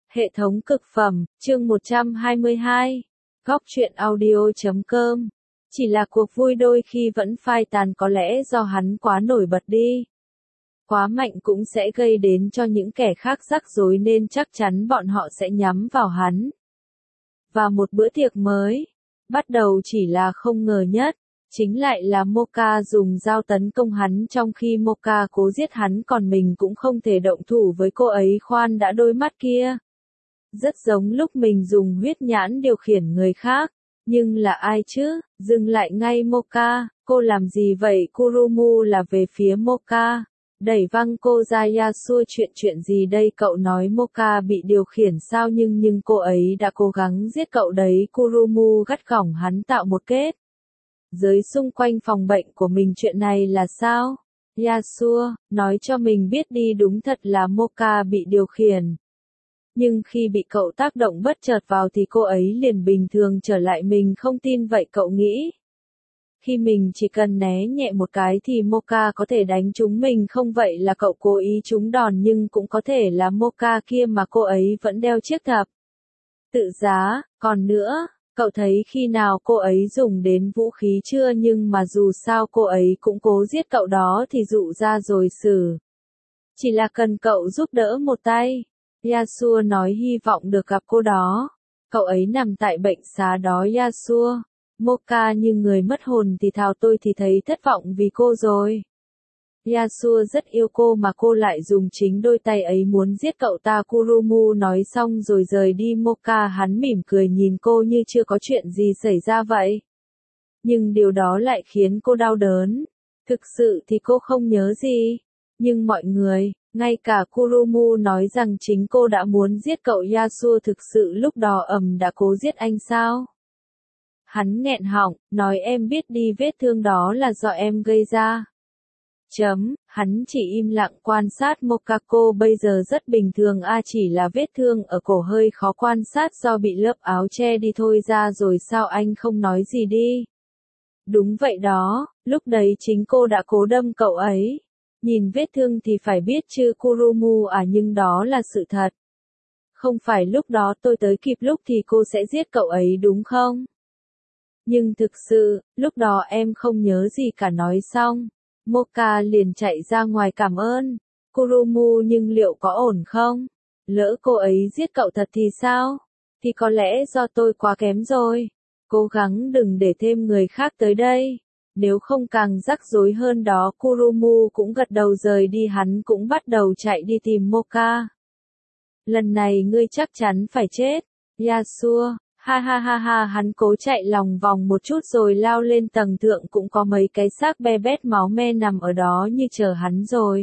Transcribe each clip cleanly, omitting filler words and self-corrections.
Hệ thống cực phẩm, chương 122. Góc truyện audio.com. Chỉ là cuộc vui đôi khi vẫn phai tàn, có lẽ do hắn quá nổi bật đi. Quá mạnh cũng sẽ gây đến cho những kẻ khác rắc rối nên chắc chắn bọn họ sẽ nhắm vào hắn. Và một bữa tiệc mới, bắt đầu chỉ là không ngờ nhất, chính lại là Mocha dùng dao tấn công hắn trong khi Mocha cố giết hắn, còn mình cũng không thể động thủ với cô ấy. Khoan đã, đôi mắt kia rất giống lúc mình dùng huyết nhãn điều khiển người khác, nhưng là ai chứ? Dừng lại ngay Mocha, cô làm gì vậy? Kurumu là về phía Mocha, đẩy văng cô ra. Yasuo, chuyện gì đây? Cậu nói Mocha bị điều khiển sao? Nhưng cô ấy đã cố gắng giết cậu đấy. Kurumu gắt gỏng hắn, tạo một kết giới xung quanh phòng bệnh của mình. Chuyện này là sao? Yasuo, nói cho mình biết đi. Đúng thật là Mocha bị điều khiển, nhưng khi bị cậu tác động bất chợt vào thì cô ấy liền bình thường trở lại. Mình không tin vậy. Cậu nghĩ khi mình chỉ cần né nhẹ một cái thì Mocha có thể đánh trúng mình không? Vậy là cậu cố ý trúng đòn, nhưng cũng có thể là Mocha kia mà cô ấy vẫn đeo chiếc thập tự giá. Còn nữa, cậu thấy khi nào cô ấy dùng đến vũ khí chưa? Nhưng mà dù sao cô ấy cũng cố giết cậu đó thì dụ ra rồi xử. Chỉ là cần cậu giúp đỡ một tay. Yasuo nói hy vọng được gặp cô đó. Cậu ấy nằm tại bệnh xá đó. Yasuo, Mocha như người mất hồn thì thào, tôi thì thấy thất vọng vì cô rồi. Yasuo rất yêu cô mà cô lại dùng chính đôi tay ấy muốn giết cậu ta. Kurumu nói xong rồi rời đi. Mocha hắn mỉm cười nhìn cô như chưa có chuyện gì xảy ra vậy. Nhưng điều đó lại khiến cô đau đớn. Thực sự thì cô không nhớ gì. Nhưng mọi người, ngay cả Kurumu nói rằng chính cô đã muốn giết cậu. Yasuo thực sự lúc đó đã cố giết anh sao? Hắn nghẹn họng, nói em biết đi, vết thương đó là do em gây ra. Hắn chỉ im lặng quan sát Mokako. Bây giờ rất bình thường chỉ là vết thương ở cổ hơi khó quan sát do bị lớp áo che đi thôi. Ra rồi sao anh không nói gì đi? Đúng vậy đó, lúc đấy chính cô đã cố đâm cậu ấy. Nhìn vết thương thì phải biết chứ Kurumu nhưng đó là sự thật. Không phải lúc đó tôi tới kịp lúc thì cô sẽ giết cậu ấy đúng không? Nhưng thực sự, lúc đó em không nhớ gì cả. Nói xong, Mocha liền chạy ra ngoài. Cảm ơn, Kurumu, nhưng liệu có ổn không? Lỡ cô ấy giết cậu thật thì sao? Thì có lẽ do tôi quá kém rồi. Cố gắng đừng để thêm người khác tới đây. Nếu không càng rắc rối hơn đó. Kurumu cũng gật đầu rời đi. Hắn cũng bắt đầu chạy đi tìm Mocha. Lần này ngươi chắc chắn phải chết. Yasuo, ha ha ha ha. Hắn cố chạy lòng vòng một chút rồi lao lên tầng thượng. Cũng có mấy cái xác be bét máu me nằm ở đó như chờ hắn rồi.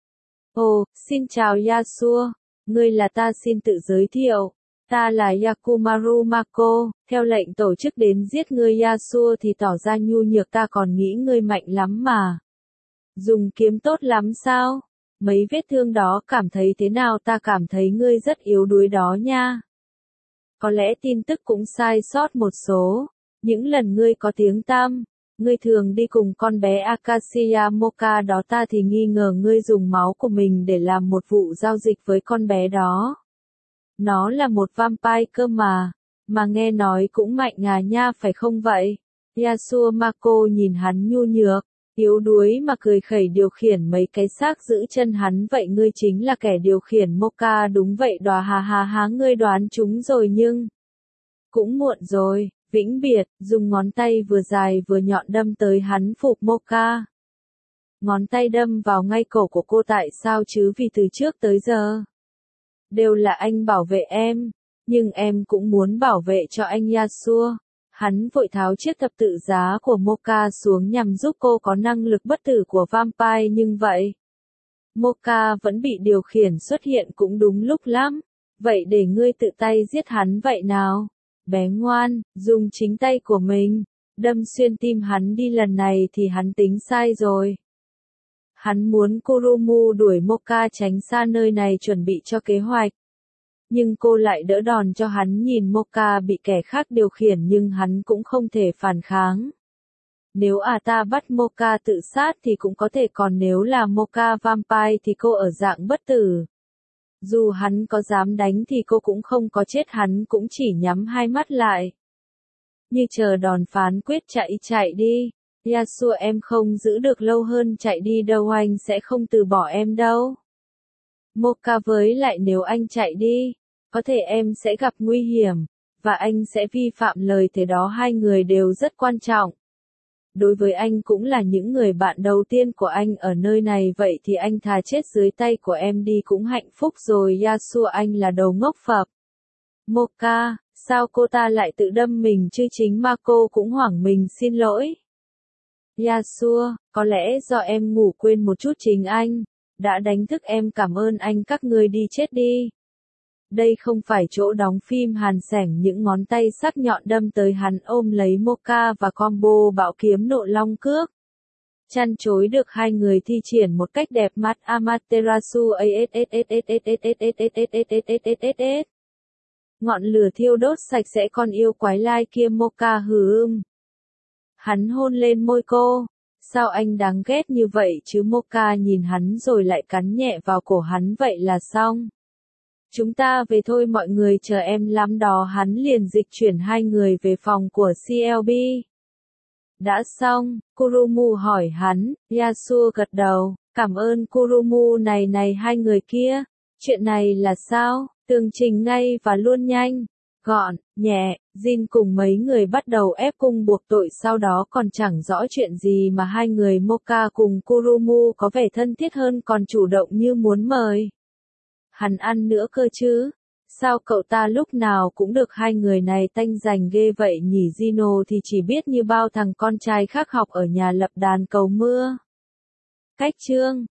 Ồ, xin chào Yasuo. Ngươi là? Ta xin tự giới thiệu. Ta là Yakumaru Mako, theo lệnh tổ chức đến giết ngươi. Yasuo thì tỏ ra nhu nhược. Ta còn nghĩ ngươi mạnh lắm mà. Dùng kiếm tốt lắm sao? Mấy vết thương đó cảm thấy thế nào? Ta cảm thấy ngươi rất yếu đuối đó nha. Có lẽ tin tức cũng sai sót một số. Những lần ngươi có tiếng tăm, ngươi thường đi cùng con bé Acacia Mocha đó. Ta thì nghi ngờ ngươi dùng máu của mình để làm một vụ giao dịch với con bé đó. Nó là một vampire cơ mà nghe nói cũng mạnh nha, phải không vậy? Yasuo Mako nhìn hắn nhu nhược, yếu đuối mà cười khẩy. Điều khiển mấy cái xác giữ chân hắn. Vậy ngươi chính là kẻ điều khiển Mocha? Đúng vậy đó. Ha ha ha, ngươi đoán chúng rồi, nhưng cũng muộn rồi. Vĩnh biệt, dùng ngón tay vừa dài vừa nhọn đâm tới hắn. Phục Mocha. Ngón tay đâm vào ngay cổ của cô. Tại sao chứ? Vì từ trước tới giờ đều là anh bảo vệ em, nhưng em cũng muốn bảo vệ cho anh. Yasuo, hắn vội tháo chiếc thập tự giá của Mocha xuống nhằm giúp cô có năng lực bất tử của vampire. Nhưng vậy, Mocha vẫn bị điều khiển xuất hiện cũng đúng lúc lắm. Vậy để ngươi tự tay giết hắn vậy nào? Bé ngoan, dùng chính tay của mình đâm xuyên tim hắn đi. Lần này thì hắn tính sai rồi. Hắn muốn Kurumu đuổi Mocha tránh xa nơi này chuẩn bị cho kế hoạch. Nhưng cô lại đỡ đòn cho hắn. Nhìn Mocha bị kẻ khác điều khiển nhưng hắn cũng không thể phản kháng. Nếu ta bắt Mocha tự sát thì cũng có thể, còn nếu là Mocha vampire thì cô ở dạng bất tử. Dù hắn có dám đánh thì cô cũng không có chết, hắn cũng chỉ nhắm hai mắt lại. Như chờ đòn phán quyết, chạy đi. Yasuo, em không giữ được lâu hơn, chạy đi đâu, anh sẽ không từ bỏ em đâu. Mocha, với lại nếu anh chạy đi, có thể em sẽ gặp nguy hiểm, và anh sẽ vi phạm lời thề đó, hai người đều rất quan trọng. Đối với anh cũng là những người bạn đầu tiên của anh ở nơi này, vậy thì anh thà chết dưới tay của em đi cũng hạnh phúc rồi. Yasuo, anh là đồ ngốc phập. Mocha, sao cô ta lại tự đâm mình chứ, chính mà cô cũng hoảng, mình xin lỗi. Yasuo, có lẽ do em ngủ quên một chút, chính anh đã đánh thức em, cảm ơn anh, các ngươi đi chết đi. Đây không phải chỗ đóng phim. Hàn Sẻng những ngón tay sắc nhọn đâm tới hắn, ôm lấy Mocha và combo bạo kiếm nộ long cước. Chăn chối được hai người thi triển một cách đẹp mắt. Amaterasu ngọn lửa thiêu đốt sạch sẽ con yêu quái lai kia. Mocha hừ. Hắn hôn lên môi cô. Sao anh đáng ghét như vậy chứ? Mocha nhìn hắn rồi lại cắn nhẹ vào cổ hắn. Vậy là xong. Chúng ta về thôi, mọi người chờ em lắm đó. Hắn liền dịch chuyển hai người về phòng của CLB. Đã xong, Kurumu hỏi hắn. Yasuo gật đầu, cảm ơn Kurumu. Này hai người kia, chuyện này là sao? Tường trình ngay và luôn nhanh, gọn, nhẹ. Jin cùng mấy người bắt đầu ép cung buộc tội, sau đó còn chẳng rõ chuyện gì mà hai người Mocha cùng Kurumu có vẻ thân thiết hơn, còn chủ động như muốn mời hắn ăn nữa cơ chứ. Sao cậu ta lúc nào cũng được hai người này tanh giành ghê vậy nhỉ? Gino thì chỉ biết như bao thằng con trai khác học ở nhà lập đàn cầu mưa. Cách chương